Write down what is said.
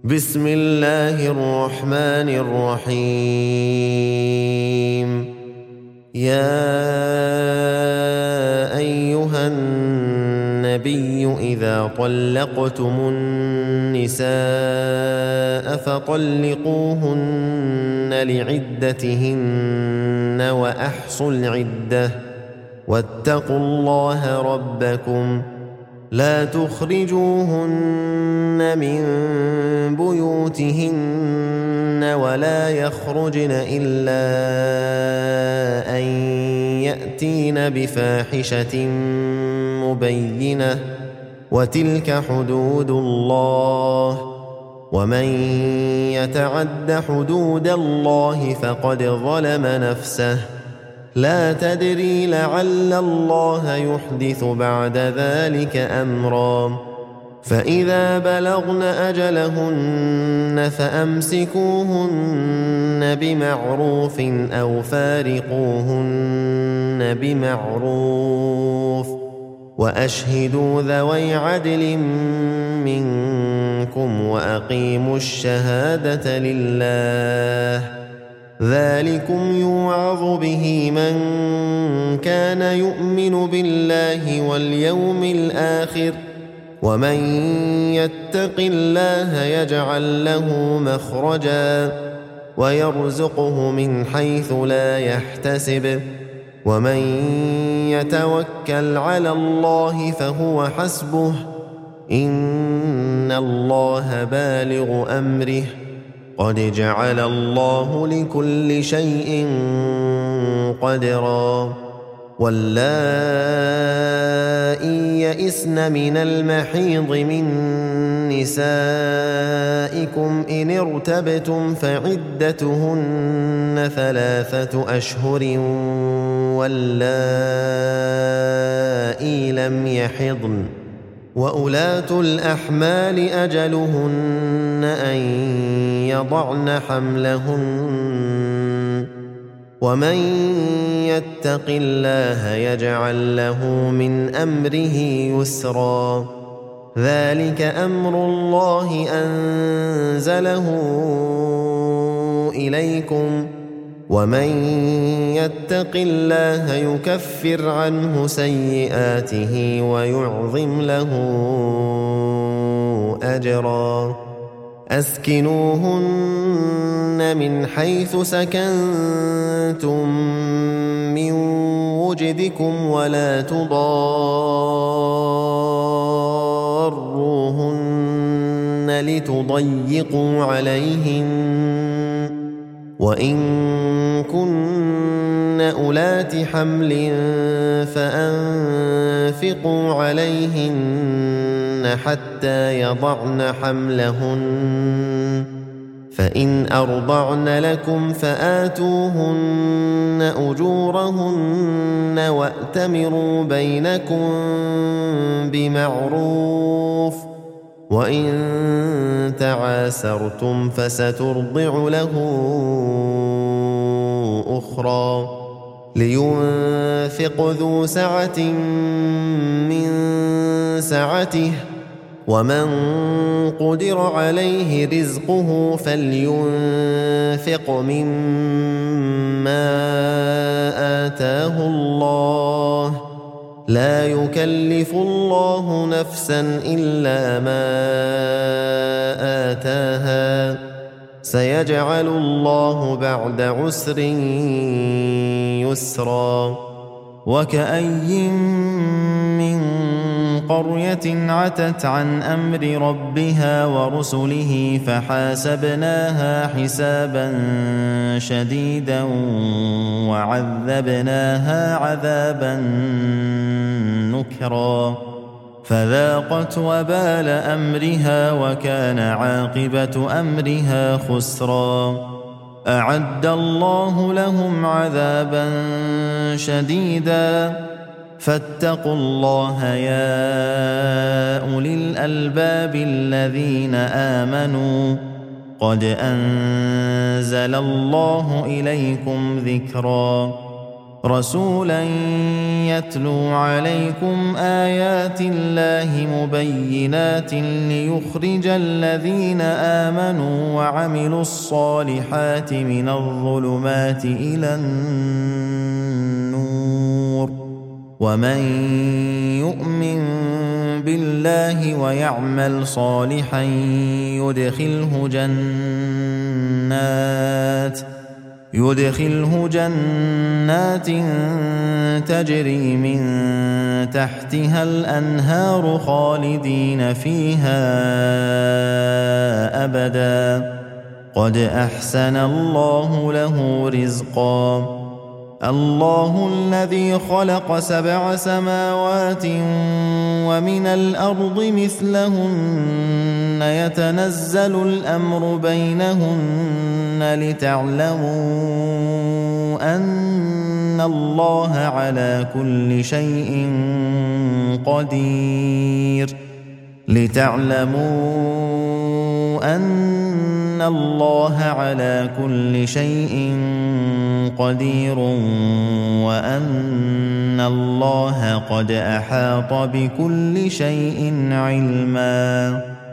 بسم الله الرحمن الرحيم. يا أيها النبي إذا طلقتم النساء فطلقوهن لعدتهن وأحصوا العدة واتقوا الله ربكم لا تخرجوهن من بيوتهن ولا يخرجن إلا أن يأتين بفاحشة مبينة وتلك حدود الله ومن يتعد حدود الله فقد ظلم نفسه لا تدري لعل الله يحدث بعد ذلك أمرا فإذا بلغن أجلهن فأمسكوهن بمعروف أو فارقوهن بمعروف وأشهدوا ذوي عدل منكم وأقيموا الشهادة لله ذلكم يوعظ به من كان يؤمن بالله واليوم الآخر ومن يتق الله يجعل له مخرجا ويرزقه من حيث لا يحتسب ومن يتوكل على الله فهو حسبه إن الله بالغ أمره قد جعل الله لكل شيء قدرا واللائي يئسن من المحيض من نسائكم إن ارتبتم فعدتهن 3 أشهر واللائي لم يحضن وأولاة الأحمال أجلهن أن يضعن حملهن ومن يتق الله يجعل له من أمره يسرا ذلك أمر الله أنزله إليكم ومن يتق الله يكفر عنه سيئاته ويعظم له أجرا أسكنوهن من حيث سكنتم من وجدكم ولا تضاروهن لتضيقوا عليهن وإن كن أولات حمل فأنفقوا عليهن حتى يضعن حملهن فإن أرضعن لكم فآتوهن أجورهن وأتمروا بينكم بمعروف وإن تعاسرتم فسترضع له أخرى لينفق ذو سعة من سعته ومن قدر عليه رزقه فلينفق مما آتاه الله لا يكلف الله نفسا إلا ما آتاها سيجعل الله بعد عسر يسرا وكأي من قرية عتت عن أمر ربها ورسله فحاسبناها حسابا شديدا وعذبناها عذابا نكرا فذاقت وبال أمرها وكان عاقبة أمرها خسرا أعد الله لهم عذابا شديدا فاتقوا الله يا أولي الألباب الذين آمنوا قد أنزل الله إليكم ذكرا رسولا يتلو عليكم آيات الله مبينات ليخرج الذين آمنوا وعملوا الصالحات من الظلمات إلى النور ومن يؤمن بالله ويعمل صالحا يدخله جنات تجري من تحتها الأنهار خالدين فيها أبدا قد أحسن الله له رزقا الله الذي خلق 7 سماوات ومن الأرض مثلهن يتنزل الأمر بينهن لتعلموا أن الله على كل شيء قدير وأن الله قد أحاط بكل شيء علما